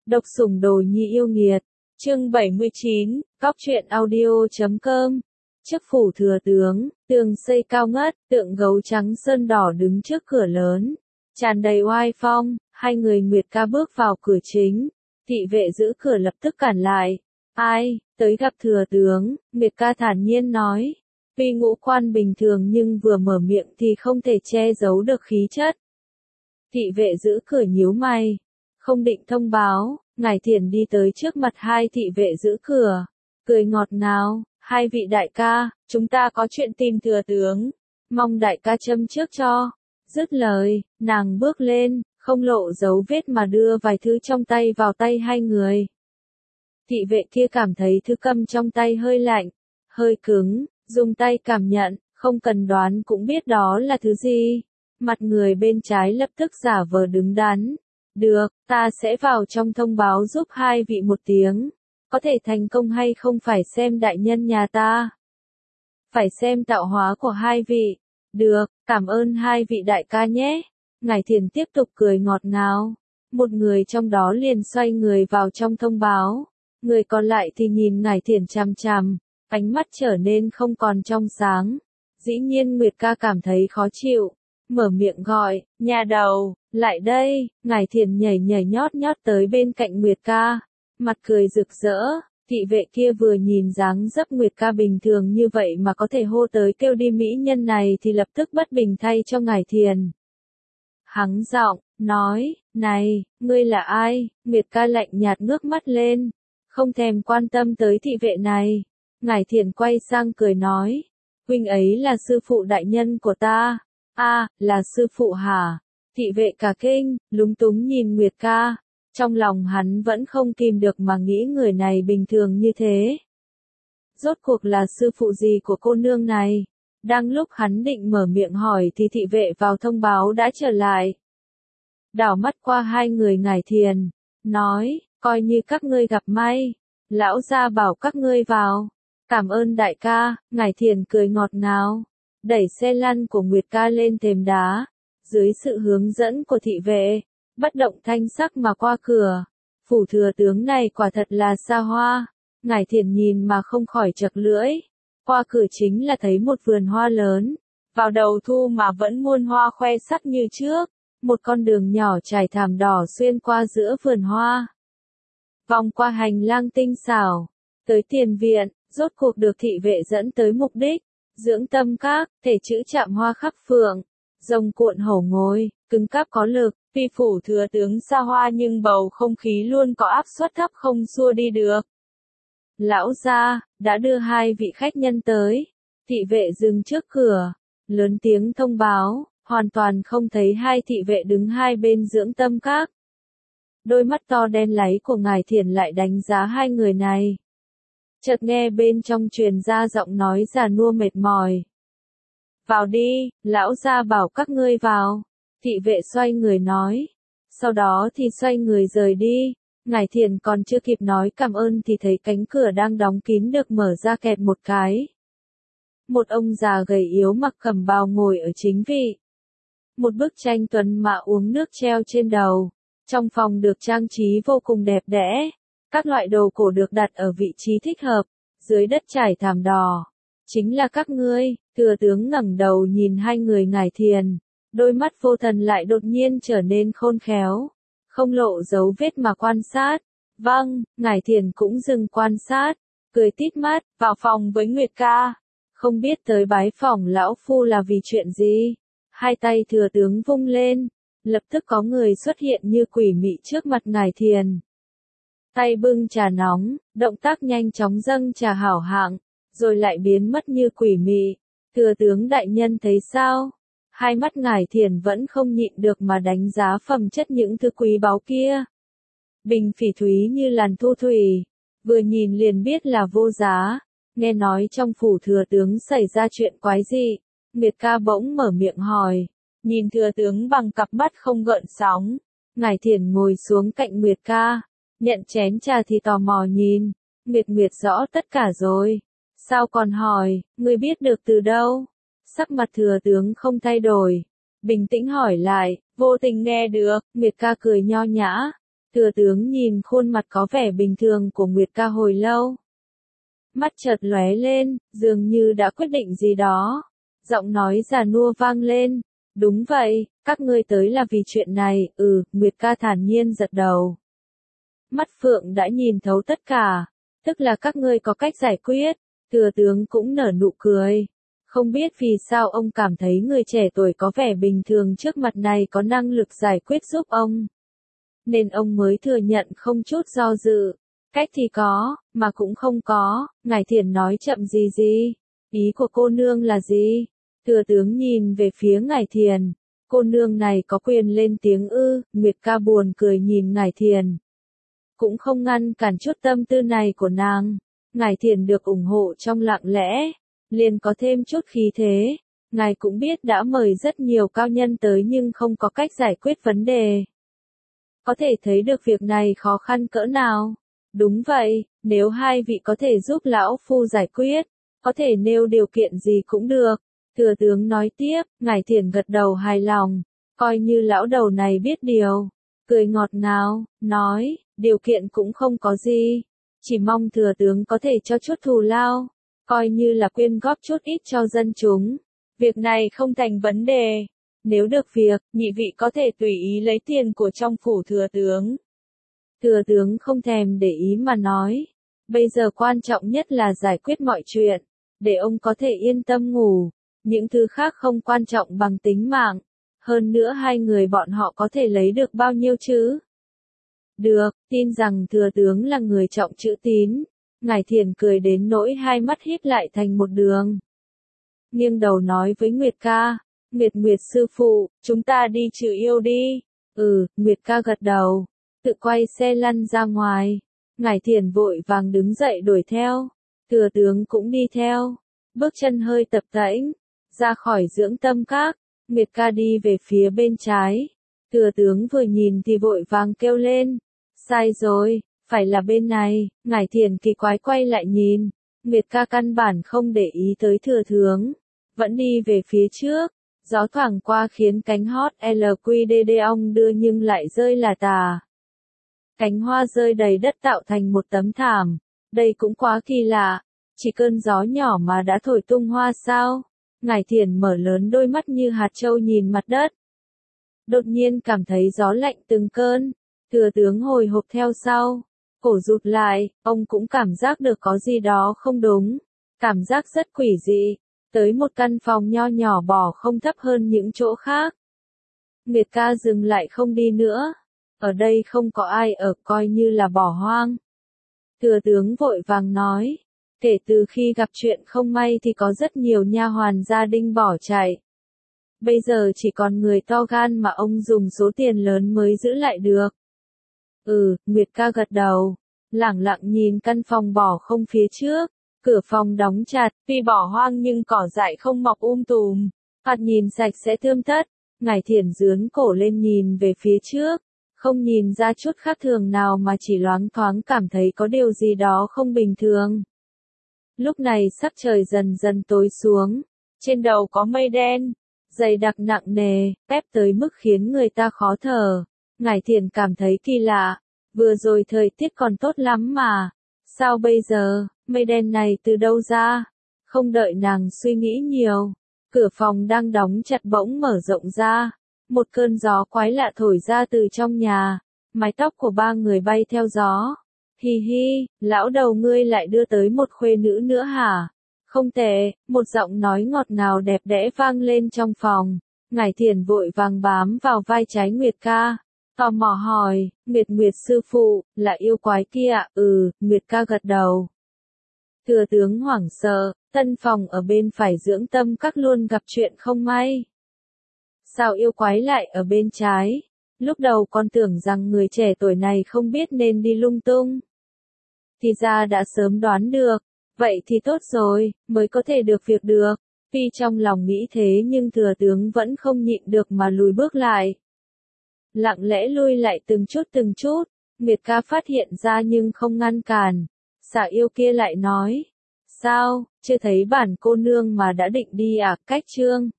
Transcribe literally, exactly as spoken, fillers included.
Độc sủng đồ nhi yêu nghiệt. Chương bảy mươi chín, cóc truyện audio chấm com. Trước phủ thừa tướng, tường xây cao ngất, tượng gấu trắng sơn đỏ đứng trước cửa lớn, tràn đầy oai phong. Hai người Nguyệt Ca bước vào cửa chính, thị vệ giữ cửa lập tức cản lại. Ai, tới gặp thừa tướng, Nguyệt Ca thản nhiên nói. Tuy ngũ quan bình thường nhưng vừa mở miệng thì không thể che giấu được khí chất. Thị vệ giữ cửa nhíu mày, không định thông báo. Ngải Thiền đi tới trước mặt hai thị vệ giữ cửa, cười ngọt ngào. Hai vị đại ca, chúng ta có chuyện tìm thừa tướng, mong đại ca châm trước cho. Dứt lời, nàng bước lên, không lộ dấu vết mà đưa vài thứ trong tay vào tay hai người. Thị vệ kia cảm thấy thứ cầm trong tay hơi lạnh, hơi cứng, dùng tay cảm nhận, không cần đoán cũng biết đó là thứ gì. Mặt người bên trái lập tức giả vờ đứng đắn. Được, ta sẽ vào trong thông báo giúp hai vị một tiếng. Có thể thành công hay không phải xem đại nhân nhà ta. Phải xem tạo hóa của hai vị. Được, cảm ơn hai vị đại ca nhé. Ngải Thiền tiếp tục cười ngọt ngào. Một người trong đó liền xoay người vào trong thông báo. Người còn lại thì nhìn Ngải Thiền chằm chằm, ánh mắt trở nên không còn trong sáng. Dĩ nhiên Nguyệt Ca cảm thấy khó chịu, mở miệng gọi, nhà đầu, lại đây. Ngải Thiền nhảy nhảy nhót nhót tới bên cạnh Nguyệt Ca, mặt cười rực rỡ. Thị vệ kia vừa nhìn dáng dấp Nguyệt Ca bình thường như vậy mà có thể hô tới kêu đi mỹ nhân này thì lập tức bất bình thay cho Ngải Thiền. Hắng giọng, nói, này, ngươi là ai? Nguyệt Ca lạnh nhạt ngước mắt lên, không thèm quan tâm tới thị vệ này. Ngải Thiền quay sang cười nói, huynh ấy là sư phụ đại nhân của ta. A, à, là sư phụ hả? Thị vệ cả kinh, lúng túng nhìn Nguyệt Ca. Trong lòng hắn vẫn không kìm được mà nghĩ người này bình thường như thế. Rốt cuộc là sư phụ gì của cô nương này? Đang lúc hắn định mở miệng hỏi thì thị vệ vào thông báo đã trở lại. Đảo mắt qua hai người Ngải Thiền, nói, coi như các ngươi gặp may. Lão gia bảo các ngươi vào. Cảm ơn đại ca. Ngải Thiền cười ngọt ngào, đẩy xe lăn của Nguyệt Ca lên thềm đá. Dưới sự hướng dẫn của thị vệ, bất động thanh sắc mà qua cửa. Phủ thừa tướng này quả thật là xa hoa. Ngải Thiền nhìn mà không khỏi chật lưỡi. Qua cửa chính là thấy một vườn hoa lớn. Vào đầu thu mà vẫn muôn hoa khoe sắc như trước. Một con đường nhỏ trải thảm đỏ xuyên qua giữa vườn hoa. Vòng qua hành lang tinh xảo, tới tiền viện, rốt cuộc được thị vệ dẫn tới mục đích. Dưỡng tâm các, thể chữ chạm hoa khắc phượng. Rồng cuộn hổ ngồi, cứng cáp có lực. Tuy phủ thừa tướng xa hoa nhưng bầu không khí luôn có áp suất thấp không xua đi được. Lão gia, đã đưa hai vị khách nhân tới. Thị vệ dừng trước cửa, lớn tiếng thông báo, hoàn toàn không thấy hai thị vệ đứng hai bên dưỡng tâm các. Đôi mắt to đen láy của Ngải Thiền lại đánh giá hai người này. Chợt nghe bên trong truyền ra giọng nói già nua mệt mỏi. Vào đi, lão gia bảo các ngươi vào. Thị vệ xoay người nói. Sau đó thì xoay người rời đi. Ngải Thiền còn chưa kịp nói cảm ơn thì thấy cánh cửa đang đóng kín được mở ra kẹt một cái. Một ông già gầy yếu mặc cẩm bào ngồi ở chính vị. Một bức tranh tuấn mã uống nước treo trên đầu. Trong phòng được trang trí vô cùng đẹp đẽ. Các loại đồ cổ được đặt ở vị trí thích hợp. Dưới đất trải thảm đỏ. Chính là các ngươi. Thừa tướng ngẩng đầu nhìn hai người Ngải Thiền. Đôi mắt vô thần lại đột nhiên trở nên khôn khéo. Không lộ dấu vết mà quan sát. Vâng, Ngải Thiền cũng dừng quan sát. Cười tít mắt, vào phòng với Nguyệt Ca. Không biết tới bái phỏng lão phu là vì chuyện gì. Hai tay thừa tướng vung lên. Lập tức có người xuất hiện như quỷ mị trước mặt Ngải Thiền. Tay bưng trà nóng, động tác nhanh chóng dâng trà hảo hạng. Rồi lại biến mất như quỷ mị. Thừa tướng đại nhân thấy sao? Hai mắt Ngải Thiền vẫn không nhịn được mà đánh giá phẩm chất những thứ quý báu kia. Bình phỉ thúy như làn thu thủy. Vừa nhìn liền biết là vô giá. Nghe nói trong phủ thừa tướng xảy ra chuyện quái dị. Nguyệt Ca bỗng mở miệng hỏi. Nhìn thừa tướng bằng cặp mắt không gợn sóng. Ngải Thiền ngồi xuống cạnh Nguyệt Ca. Nhận chén trà thì tò mò nhìn. Nguyệt Nguyệt rõ tất cả rồi. Sao còn hỏi, ngươi biết được từ đâu? Sắc mặt thừa tướng không thay đổi. Bình tĩnh hỏi lại, vô tình nghe được. Nguyệt Ca cười nho nhã. Thừa tướng nhìn khuôn mặt có vẻ bình thường của Nguyệt ca hồi lâu. Mắt chợt lóe lên, dường như đã quyết định gì đó. Giọng nói già nua vang lên. Đúng vậy, các ngươi tới là vì chuyện này, ừ, Nguyệt ca thản nhiên gật đầu. Mắt Phượng đã nhìn thấu tất cả, tức là các ngươi có cách giải quyết. Thừa tướng cũng nở nụ cười. Không biết vì sao ông cảm thấy người trẻ tuổi có vẻ bình thường trước mặt này có năng lực giải quyết giúp ông. Nên ông mới thừa nhận không chút do dự. Cách thì có, mà cũng không có, Ngải Thiền nói chậm gì gì. Ý của cô nương là gì? Thừa tướng nhìn về phía Ngải Thiền. Cô nương này có quyền lên tiếng ư, Nguyệt ca buồn cười nhìn Ngải Thiền. Cũng không ngăn cản chút tâm tư này của nàng. Ngải Thiền được ủng hộ trong lặng lẽ, liền có thêm chút khí thế. Ngài cũng biết đã mời rất nhiều cao nhân tới nhưng không có cách giải quyết vấn đề. Có thể thấy được việc này khó khăn cỡ nào. Đúng vậy, nếu hai vị có thể giúp lão phu giải quyết, có thể nêu điều kiện gì cũng được. Thừa tướng nói tiếp, Ngải Thiền gật đầu hài lòng, coi như lão đầu này biết điều. Cười ngọt ngào, nói, điều kiện cũng không có gì. Chỉ mong thừa tướng có thể cho chút thù lao, coi như là quyên góp chút ít cho dân chúng. Việc này không thành vấn đề. Nếu được việc, nhị vị có thể tùy ý lấy tiền của trong phủ thừa tướng. Thừa tướng không thèm để ý mà nói. Bây giờ quan trọng nhất là giải quyết mọi chuyện, để ông có thể yên tâm ngủ. Những thứ khác không quan trọng bằng tính mạng. Hơn nữa hai người bọn họ có thể lấy được bao nhiêu chứ? Được, tin rằng thừa tướng là người trọng chữ tín. Ngải Thiền cười đến nỗi hai mắt híp lại thành một đường. Nghiêng đầu nói với Nguyệt ca, Nguyệt Nguyệt sư phụ, chúng ta đi trừ yêu đi. Ừ, Nguyệt ca gật đầu, tự quay xe lăn ra ngoài. Ngải Thiền vội vàng đứng dậy đuổi theo. Thừa tướng cũng đi theo, bước chân hơi tập tễnh, ra khỏi dưỡng tâm các. Nguyệt ca đi về phía bên trái. Thừa tướng vừa nhìn thì vội vàng kêu lên. Sai rồi, phải là bên này. Ngải Thiền kỳ quái quay lại nhìn. Nguyệt ca căn bản không để ý tới thừa tướng, vẫn đi về phía trước. Gió thoảng qua khiến cánh hót lờ quy đê đê ong đưa nhưng lại rơi là tà. Cánh hoa rơi đầy đất tạo thành một tấm thảm. Đây cũng quá kỳ lạ. Chỉ cơn gió nhỏ mà đã thổi tung hoa sao? Ngải Thiền mở lớn đôi mắt như hạt châu nhìn mặt đất. Đột nhiên cảm thấy gió lạnh từng cơn. Thừa tướng hồi hộp theo sau. Cổ rụt lại, ông cũng cảm giác được có gì đó không đúng. Cảm giác rất quỷ dị. Tới một căn phòng nho nhỏ bỏ không thấp hơn những chỗ khác. Nguyệt ca dừng lại không đi nữa. Ở đây không có ai ở, coi như là bỏ hoang. Thừa tướng vội vàng nói. Kể từ khi gặp chuyện không may thì có rất nhiều nha hoàn gia đình bỏ chạy. Bây giờ chỉ còn người to gan mà ông dùng số tiền lớn mới giữ lại được. Ừ, Nguyệt ca gật đầu, lẳng lặng nhìn căn phòng bỏ không phía trước. Cửa phòng đóng chặt, tuy bỏ hoang nhưng cỏ dại không mọc um tùm. Thoạt nhìn sạch sẽ tươm tất. Ngải Thiền dướn cổ lên nhìn về phía trước. Không nhìn ra chút khác thường nào mà chỉ loáng thoáng cảm thấy có điều gì đó không bình thường. Lúc này sắc trời dần dần tối xuống. Trên đầu có mây đen, dày đặc nặng nề, ép tới mức khiến người ta khó thở. Ngải Thiền cảm thấy kỳ lạ. Vừa rồi thời tiết còn tốt lắm mà. Sao bây giờ, mây đen này từ đâu ra? Không đợi nàng suy nghĩ nhiều. Cửa phòng đang đóng chặt bỗng mở rộng ra. Một cơn gió quái lạ thổi ra từ trong nhà. Mái tóc của ba người bay theo gió. Hi hi, lão đầu ngươi lại đưa tới một khuê nữ nữa hả? Không tệ, một giọng nói ngọt ngào đẹp đẽ vang lên trong phòng. Ngải Thiền vội vàng bám vào vai trái Nguyệt ca. Tò mò hỏi, Nguyệt Nguyệt sư phụ, là yêu quái kia ạ? Ừ, Nguyệt ca gật đầu. Thừa tướng hoảng sợ, tân phòng ở bên phải dưỡng tâm các luôn gặp chuyện không may. Sao yêu quái lại ở bên trái? Lúc đầu con tưởng rằng người trẻ tuổi này không biết nên đi lung tung. Thì ra đã sớm đoán được, vậy thì tốt rồi, mới có thể được việc được. Tuy trong lòng nghĩ thế nhưng thừa tướng vẫn không nhịn được mà lùi bước lại. Lặng lẽ lui lại từng chút từng chút, Nguyệt ca phát hiện ra nhưng không ngăn cản. Xà yêu kia lại nói, sao, chưa thấy bản cô nương mà đã định đi à? Cách trương,